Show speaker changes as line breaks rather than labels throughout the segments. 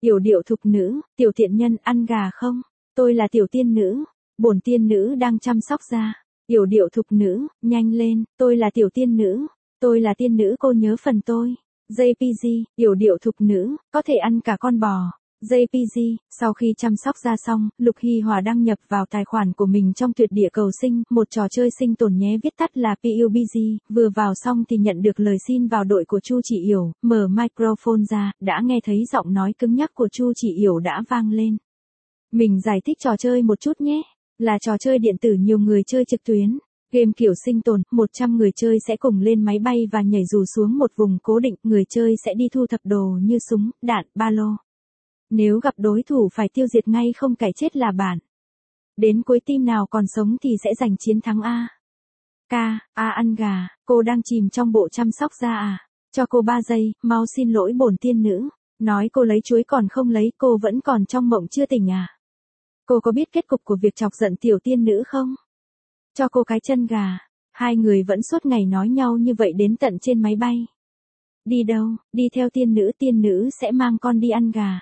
Yểu điệu thục nữ, tiểu thiện nhân ăn gà không? Tôi là tiểu tiên nữ, bổn tiên nữ đang chăm sóc da. Yểu điệu thục nữ, nhanh lên, tôi là tiểu tiên nữ, tôi là tiên nữ cô nhớ phần tôi. JPG, yểu điệu thục nữ, có thể ăn cả con bò. JPG, sau khi chăm sóc da xong, Lục Hy Hòa đăng nhập vào tài khoản của mình trong tuyệt địa cầu sinh, một trò chơi sinh tồn nhé viết tắt là PUBG, vừa vào xong thì nhận được lời xin vào đội của Chu Chị Yểu, mở microphone ra, đã nghe thấy giọng nói cứng nhắc của Chu Chị Yểu đã vang lên. Mình giải thích trò chơi một chút nhé, là trò chơi điện tử nhiều người chơi trực tuyến. Game kiểu sinh tồn, 100 người chơi sẽ cùng lên máy bay và nhảy dù xuống một vùng cố định, người chơi sẽ đi thu thập đồ như súng, đạn, ba lô. Nếu gặp đối thủ phải tiêu diệt ngay không cải chết là bạn. Đến cuối team nào còn sống thì sẽ giành chiến thắng A. Ăn gà, cô đang chìm trong bộ chăm sóc da à? Cho cô 3 giây, mau xin lỗi bổn tiên nữ. Nói cô lấy chuối còn không lấy, cô vẫn còn trong mộng chưa tỉnh à? Cô có biết kết cục của việc chọc giận tiểu tiên nữ không? Cho cô cái chân gà. Hai người vẫn suốt ngày nói nhau như vậy đến tận trên máy bay. Đi đâu? Đi theo tiên nữ sẽ mang con đi ăn gà.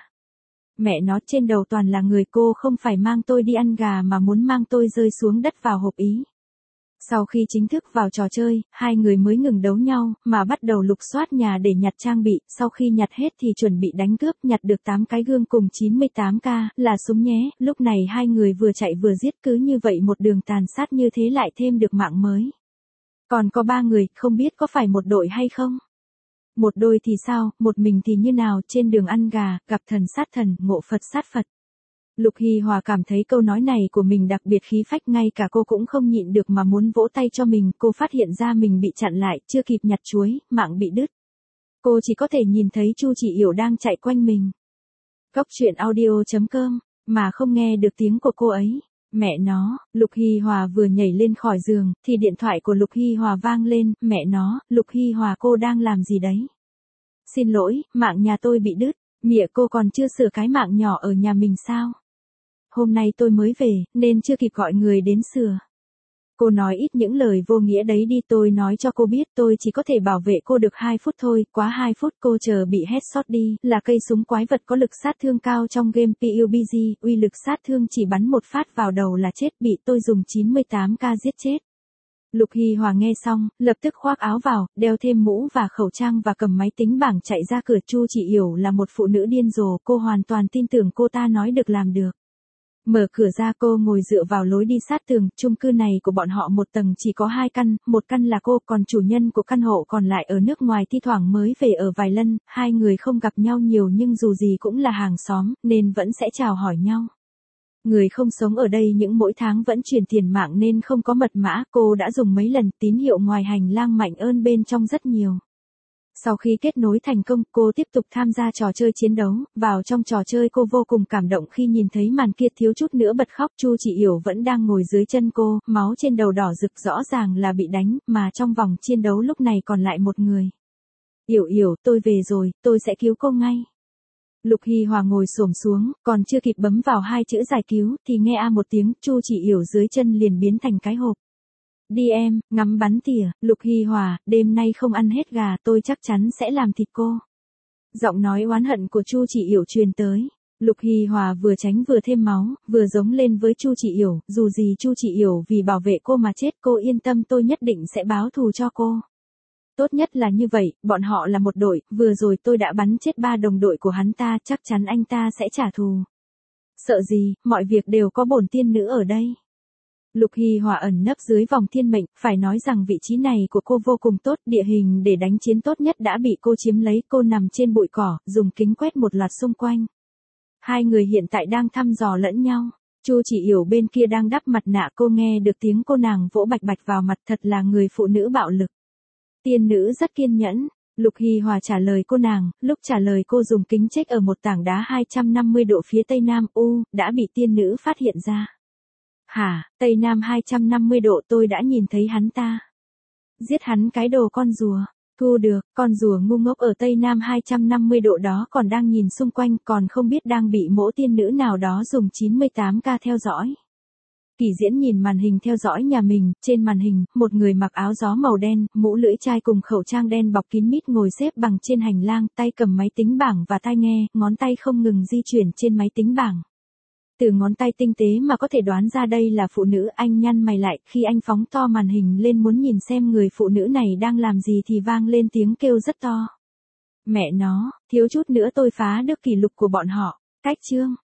Mẹ nó, trên đầu toàn là người, cô không phải mang tôi đi ăn gà mà muốn mang tôi rơi xuống đất vào hộp ý. Sau khi chính thức vào trò chơi, hai người mới ngừng đấu nhau, mà bắt đầu lục soát nhà để nhặt trang bị, sau khi nhặt hết thì chuẩn bị đánh cướp, nhặt được 8 cái gương cùng 98k, là súng nhé, lúc này hai người vừa chạy vừa giết, cứ như vậy một đường tàn sát như thế lại thêm được mạng mới. Còn có 3 người, không biết có phải một đội hay không? Một đôi thì sao, một mình thì như nào, trên đường ăn gà, gặp thần sát thần, ngộ Phật sát Phật. Lục Hy Hòa cảm thấy câu nói này của mình đặc biệt khí phách, ngay cả cô cũng không nhịn được mà muốn vỗ tay cho mình, cô phát hiện ra mình bị chặn lại, chưa kịp nhặt chuối, mạng bị đứt. Cô chỉ có thể nhìn thấy Chu Chị Yểu đang chạy quanh mình. Góc truyện audio.com, mà không nghe được tiếng của cô ấy. Mẹ nó, Lục Hy Hòa vừa nhảy lên khỏi giường, thì điện thoại của Lục Hy Hòa vang lên, mẹ nó, Lục Hy Hòa cô đang làm gì đấy? Xin lỗi, mạng nhà tôi bị đứt, mẹ cô còn chưa sửa cái mạng nhỏ ở nhà mình sao? Hôm nay tôi mới về, nên chưa kịp gọi người đến sửa. Cô nói ít những lời vô nghĩa đấy đi, tôi nói cho cô biết tôi chỉ có thể bảo vệ cô được 2 phút thôi, quá 2 phút cô chờ bị headshot đi, là cây súng quái vật có lực sát thương cao trong game PUBG, uy lực sát thương chỉ bắn một phát vào đầu là chết, bị tôi dùng 98k giết chết. Lục Hy Hòa nghe xong, lập tức khoác áo vào, đeo thêm mũ và khẩu trang và cầm máy tính bảng chạy ra cửa. Chu Chị Yểu là một phụ nữ điên rồ, cô hoàn toàn tin tưởng cô ta nói được làm được. Mở cửa ra, cô ngồi dựa vào lối đi sát tường, chung cư này của bọn họ một tầng chỉ có 2 căn, một căn là cô, còn chủ nhân của căn hộ còn lại ở nước ngoài thi thoảng mới về ở vài lần, hai người không gặp nhau nhiều nhưng dù gì cũng là hàng xóm, nên vẫn sẽ chào hỏi nhau. Người không sống ở đây những mỗi tháng vẫn chuyển tiền mạng nên không có mật mã, cô đã dùng mấy lần, tín hiệu ngoài hành lang mạnh hơn bên trong rất nhiều. Sau khi kết nối thành công, cô tiếp tục tham gia trò chơi chiến đấu, vào trong trò chơi cô vô cùng cảm động khi nhìn thấy màn kia, thiếu chút nữa bật khóc. Chu Chị Yểu vẫn đang ngồi dưới chân cô, máu trên đầu đỏ rực, rõ ràng là bị đánh, mà trong vòng chiến đấu lúc này còn lại một người. Yểu, tôi về rồi, tôi sẽ cứu cô ngay. Lục Hy Hòa ngồi xổm xuống, còn chưa kịp bấm vào 2 chữ giải cứu, thì nghe a một tiếng, Chu Chị Yểu dưới chân liền biến thành cái hộp. Đi em, ngắm bắn tỉa, Lục Hy Hòa, đêm nay không ăn hết gà, tôi chắc chắn sẽ làm thịt cô. Giọng nói oán hận của Chu Chị Yểu truyền tới. Lục Hy Hòa vừa tránh vừa thêm máu, vừa giống lên với Chu Chị Yểu, dù gì Chu Chị Yểu vì bảo vệ cô mà chết, cô yên tâm, tôi nhất định sẽ báo thù cho cô. Tốt nhất là như vậy, bọn họ là một đội, vừa rồi tôi đã bắn chết 3 đồng đội của hắn ta, chắc chắn anh ta sẽ trả thù. Sợ gì, mọi việc đều có bổn tiên nữ ở đây. Lục Hy Hòa ẩn nấp dưới vòng thiên mệnh, phải nói rằng vị trí này của cô vô cùng tốt, địa hình để đánh chiến tốt nhất đã bị cô chiếm lấy, cô nằm trên bụi cỏ, dùng kính quét một loạt xung quanh. Hai người hiện tại đang thăm dò lẫn nhau. Chu Chị Yểu bên kia đang đắp mặt nạ, cô nghe được tiếng cô nàng vỗ bạch bạch vào mặt, thật là người phụ nữ bạo lực. Tiên nữ rất kiên nhẫn. Lục Hy Hòa trả lời cô nàng, lúc trả lời cô dùng kính check ở một tảng đá 250 độ phía tây nam, đã bị tiên nữ phát hiện ra. Hả, tây nam 250 độ, tôi đã nhìn thấy hắn ta. Giết hắn cái đồ con rùa. Thu được, con rùa ngu ngốc ở tây nam 250 độ đó còn đang nhìn xung quanh, còn không biết đang bị mỗ tiên nữ nào đó dùng 98k theo dõi. Kỳ Diễn nhìn màn hình theo dõi nhà mình, trên màn hình, một người mặc áo gió màu đen, mũ lưỡi chai cùng khẩu trang đen bọc kín mít ngồi xếp bằng trên hành lang, tay cầm máy tính bảng và tai nghe, ngón tay không ngừng di chuyển trên máy tính bảng. Từ ngón tay tinh tế mà có thể đoán ra đây là phụ nữ, anh nhăn mày lại, khi anh phóng to màn hình lên muốn nhìn xem người phụ nữ này đang làm gì thì vang lên tiếng kêu rất to. Mẹ nó, thiếu chút nữa tôi phá được kỷ lục của bọn họ. Cách chương.